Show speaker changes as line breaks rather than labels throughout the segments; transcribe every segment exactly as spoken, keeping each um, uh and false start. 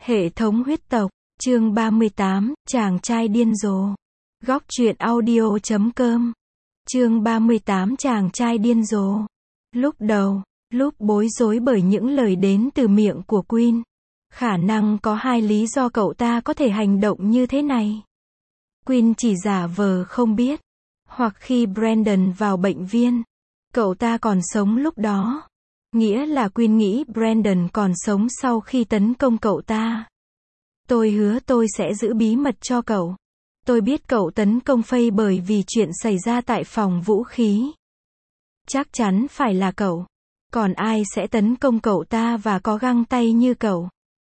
Hệ thống huyết tộc, chương ba mươi tám, chàng trai điên rồ. Góc truyện audio chấm com. Chương ba mươi tám, chàng trai điên rồ. Lúc đầu, lúc bối rối bởi những lời đến từ miệng của Quinn. Khả năng có hai lý do cậu ta có thể hành động như thế này. Quinn chỉ giả vờ không biết. Hoặc khi Brandon vào bệnh viện, cậu ta còn sống lúc đó. Nghĩa là Quinn nghĩ Brandon còn sống sau khi tấn công cậu ta. Tôi hứa tôi sẽ giữ bí mật cho cậu. Tôi biết cậu tấn công Faye bởi vì chuyện xảy ra tại phòng vũ khí. Chắc chắn phải là cậu. Còn ai sẽ tấn công cậu ta và có găng tay như cậu?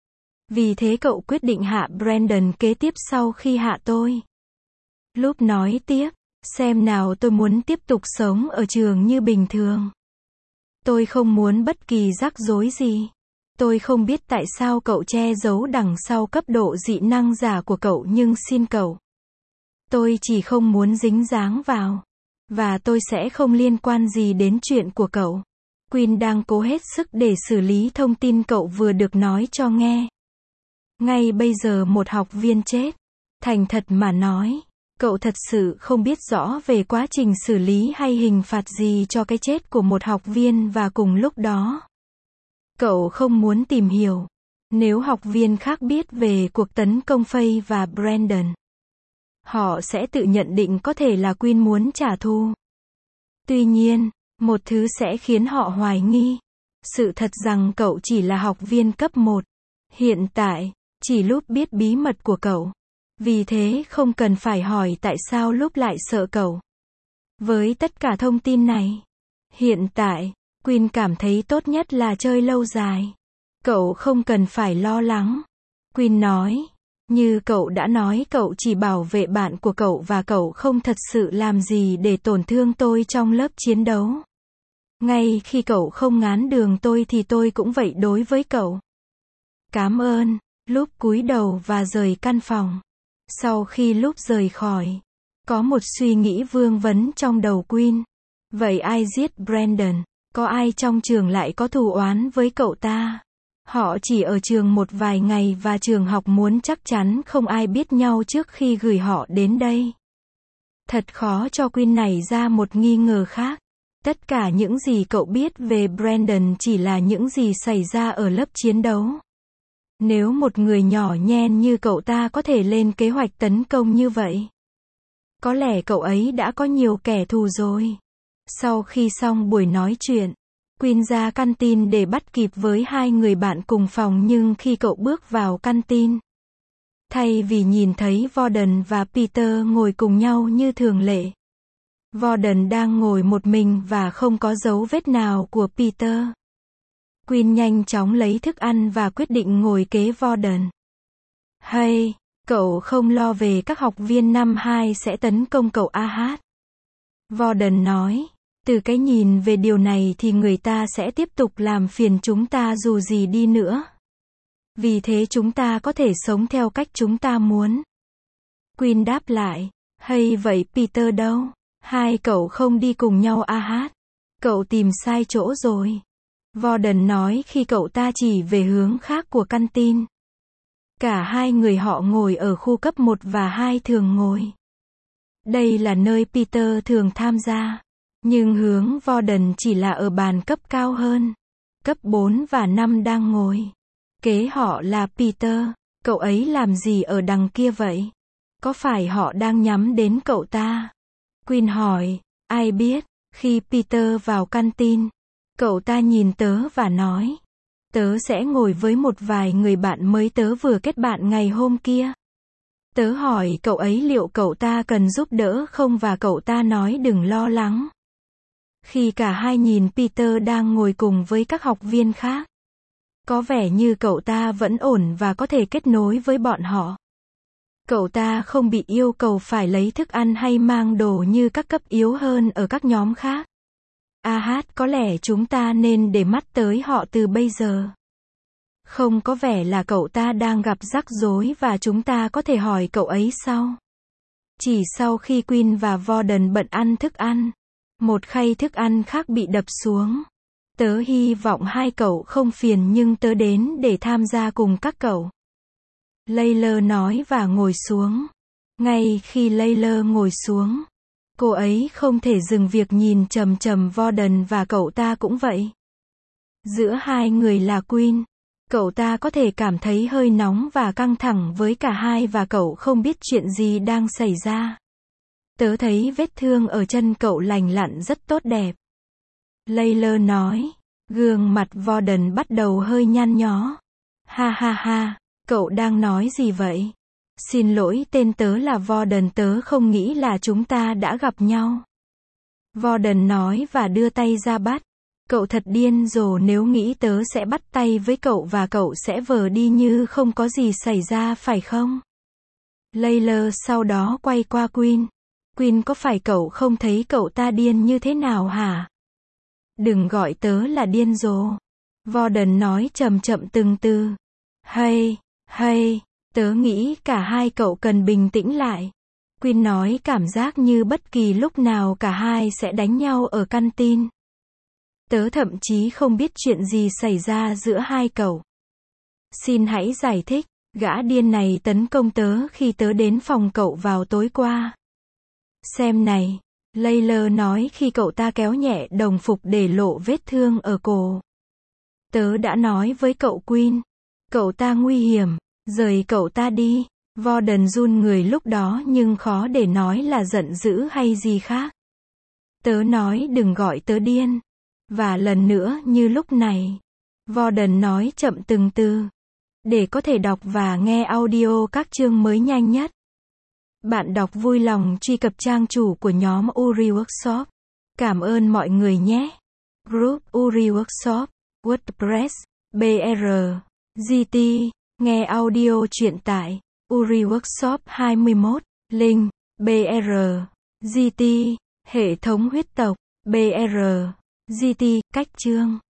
Vì thế cậu quyết định hạ Brandon kế tiếp sau khi hạ tôi. Lúc nói tiếp, xem nào tôi muốn tiếp tục sống ở trường như bình thường. Tôi không muốn bất kỳ rắc rối gì. Tôi không biết tại sao cậu che giấu đằng sau cấp độ dị năng giả của cậu nhưng xin cậu. Tôi chỉ không muốn dính dáng vào. Và tôi sẽ không liên quan gì đến chuyện của cậu. Quinn đang cố hết sức để xử lý thông tin cậu vừa được nói cho nghe. Ngay bây giờ một học viên chết. Thành thật mà nói, cậu thật sự không biết rõ về quá trình xử lý hay hình phạt gì cho cái chết của một học viên và cùng lúc đó. Cậu không muốn tìm hiểu. Nếu học viên khác biết về cuộc tấn công Faye và Brandon, họ sẽ tự nhận định có thể là Quinn muốn trả thù. Tuy nhiên, một thứ sẽ khiến họ hoài nghi. Sự thật rằng cậu chỉ là học viên cấp một. Hiện tại, chỉ lúc biết bí mật của cậu. Vì thế không cần phải hỏi tại sao lúc lại sợ cậu. Với tất cả thông tin này, hiện tại, Quinn cảm thấy tốt nhất là chơi lâu dài. Cậu không cần phải lo lắng. Quinn nói, như cậu đã nói cậu chỉ bảo vệ bạn của cậu và cậu không thật sự làm gì để tổn thương tôi trong lớp chiến đấu. Ngay khi cậu không ngán đường tôi thì tôi cũng vậy đối với cậu. Cảm ơn. Lúc cúi đầu và rời căn phòng. Sau khi lúc rời khỏi, có một suy nghĩ vương vấn trong đầu Quinn. Vậy ai giết Brandon? Có ai trong trường lại có thù oán với cậu ta? Họ chỉ ở trường một vài ngày và trường học muốn chắc chắn không ai biết nhau trước khi gửi họ đến đây. Thật khó cho Quinn nảy ra một nghi ngờ khác. Tất cả những gì cậu biết về Brandon chỉ là những gì xảy ra ở lớp chiến đấu. Nếu một người nhỏ nhen như cậu ta có thể lên kế hoạch tấn công như vậy, có lẽ cậu ấy đã có nhiều kẻ thù rồi. Sau khi xong buổi nói chuyện, Quinn ra căn tin để bắt kịp với hai người bạn cùng phòng nhưng khi cậu bước vào căn tin, thay vì nhìn thấy Warden và Peter ngồi cùng nhau như thường lệ, Warden đang ngồi một mình và không có dấu vết nào của Peter. Quinn nhanh chóng lấy thức ăn và quyết định ngồi kế Warden. Hay, cậu không lo về các học viên năm hai sẽ tấn công cậu a hát. Warden nói, từ cái nhìn về điều này thì người ta sẽ tiếp tục làm phiền chúng ta dù gì đi nữa. Vì thế chúng ta có thể sống theo cách chúng ta muốn. Quinn đáp lại, hay vậy Peter đâu? Hai cậu không đi cùng nhau a hát. Cậu tìm sai chỗ rồi. Warden nói khi cậu ta chỉ về hướng khác của căn tin. Cả hai người họ ngồi ở khu cấp một và hai thường ngồi. Đây là nơi Peter thường tham gia. Nhưng hướng Warden chỉ là ở bàn cấp cao hơn. Cấp bốn và năm đang ngồi. Kế họ là Peter. Cậu ấy làm gì ở đằng kia vậy? Có phải họ đang nhắm đến cậu ta? Quinn hỏi, ai biết, khi Peter vào căn tin, cậu ta nhìn tớ và nói, tớ sẽ ngồi với một vài người bạn mới tớ vừa kết bạn ngày hôm kia. Tớ hỏi cậu ấy liệu cậu ta cần giúp đỡ không và cậu ta nói đừng lo lắng. Khi cả hai nhìn Peter đang ngồi cùng với các học viên khác, có vẻ như cậu ta vẫn ổn và có thể kết nối với bọn họ. Cậu ta không bị yêu cầu phải lấy thức ăn hay mang đồ như các cấp yếu hơn ở các nhóm khác. a hát có lẽ chúng ta nên để mắt tới họ từ bây giờ. Không có vẻ là cậu ta đang gặp rắc rối và chúng ta có thể hỏi cậu ấy sau. Chỉ sau khi Quinn và Warden bận ăn thức ăn, một khay thức ăn khác bị đập xuống. Tớ hy vọng hai cậu không phiền nhưng tớ đến để tham gia cùng các cậu. Layla nói và ngồi xuống. Ngay khi Layla ngồi xuống, cô ấy không thể dừng việc nhìn chằm chằm Warden và cậu ta cũng vậy. Giữa hai người là Quinn. Cậu ta có thể cảm thấy hơi nóng và căng thẳng với cả hai và cậu không biết chuyện gì đang xảy ra. Tớ thấy vết thương ở chân cậu lành lặn rất tốt đẹp. Layla nói. Gương mặt Warden bắt đầu hơi nhăn nhó. Ha ha ha, cậu đang nói gì vậy? Xin lỗi, tên tớ là Warden, tớ không nghĩ là chúng ta đã gặp nhau. Warden nói và đưa tay ra bắt. Cậu thật điên rồ nếu nghĩ tớ sẽ bắt tay với cậu và cậu sẽ vờ đi như không có gì xảy ra phải không? Layla sau đó quay qua Quinn. Quinn, có phải cậu không thấy cậu ta điên như thế nào hả? Đừng gọi tớ là điên rồ. Warden nói chậm chậm từng từ. Hay, hay, tớ nghĩ cả hai cậu cần bình tĩnh lại. Quinn nói cảm giác như bất kỳ lúc nào cả hai sẽ đánh nhau ở căn tin. Tớ thậm chí không biết chuyện gì xảy ra giữa hai cậu. Xin hãy giải thích, gã điên này tấn công tớ khi tớ đến phòng cậu vào tối qua. Xem này, Layla nói khi cậu ta kéo nhẹ đồng phục để lộ vết thương ở cổ. Tớ đã nói với cậu Quinn. Cậu ta nguy hiểm, rời cậu ta đi. Warden run người lúc đó nhưng khó để nói là giận dữ hay gì khác. Tớ nói đừng gọi tớ điên. Và lần nữa như lúc này. Warden nói chậm từng từ. Để có thể đọc và nghe audio các chương mới nhanh nhất, bạn đọc vui lòng truy cập trang chủ của nhóm Uri Workshop. Cảm ơn mọi người nhé. Group Uri Workshop, WordPress, bê rờ, giê tê. Nghe audio truyện tại Uri Workshop hai mươi mốt. Link, bê rờ, giê tê. Hệ thống huyết tộc, bê rờ, giê tê. Cách chương.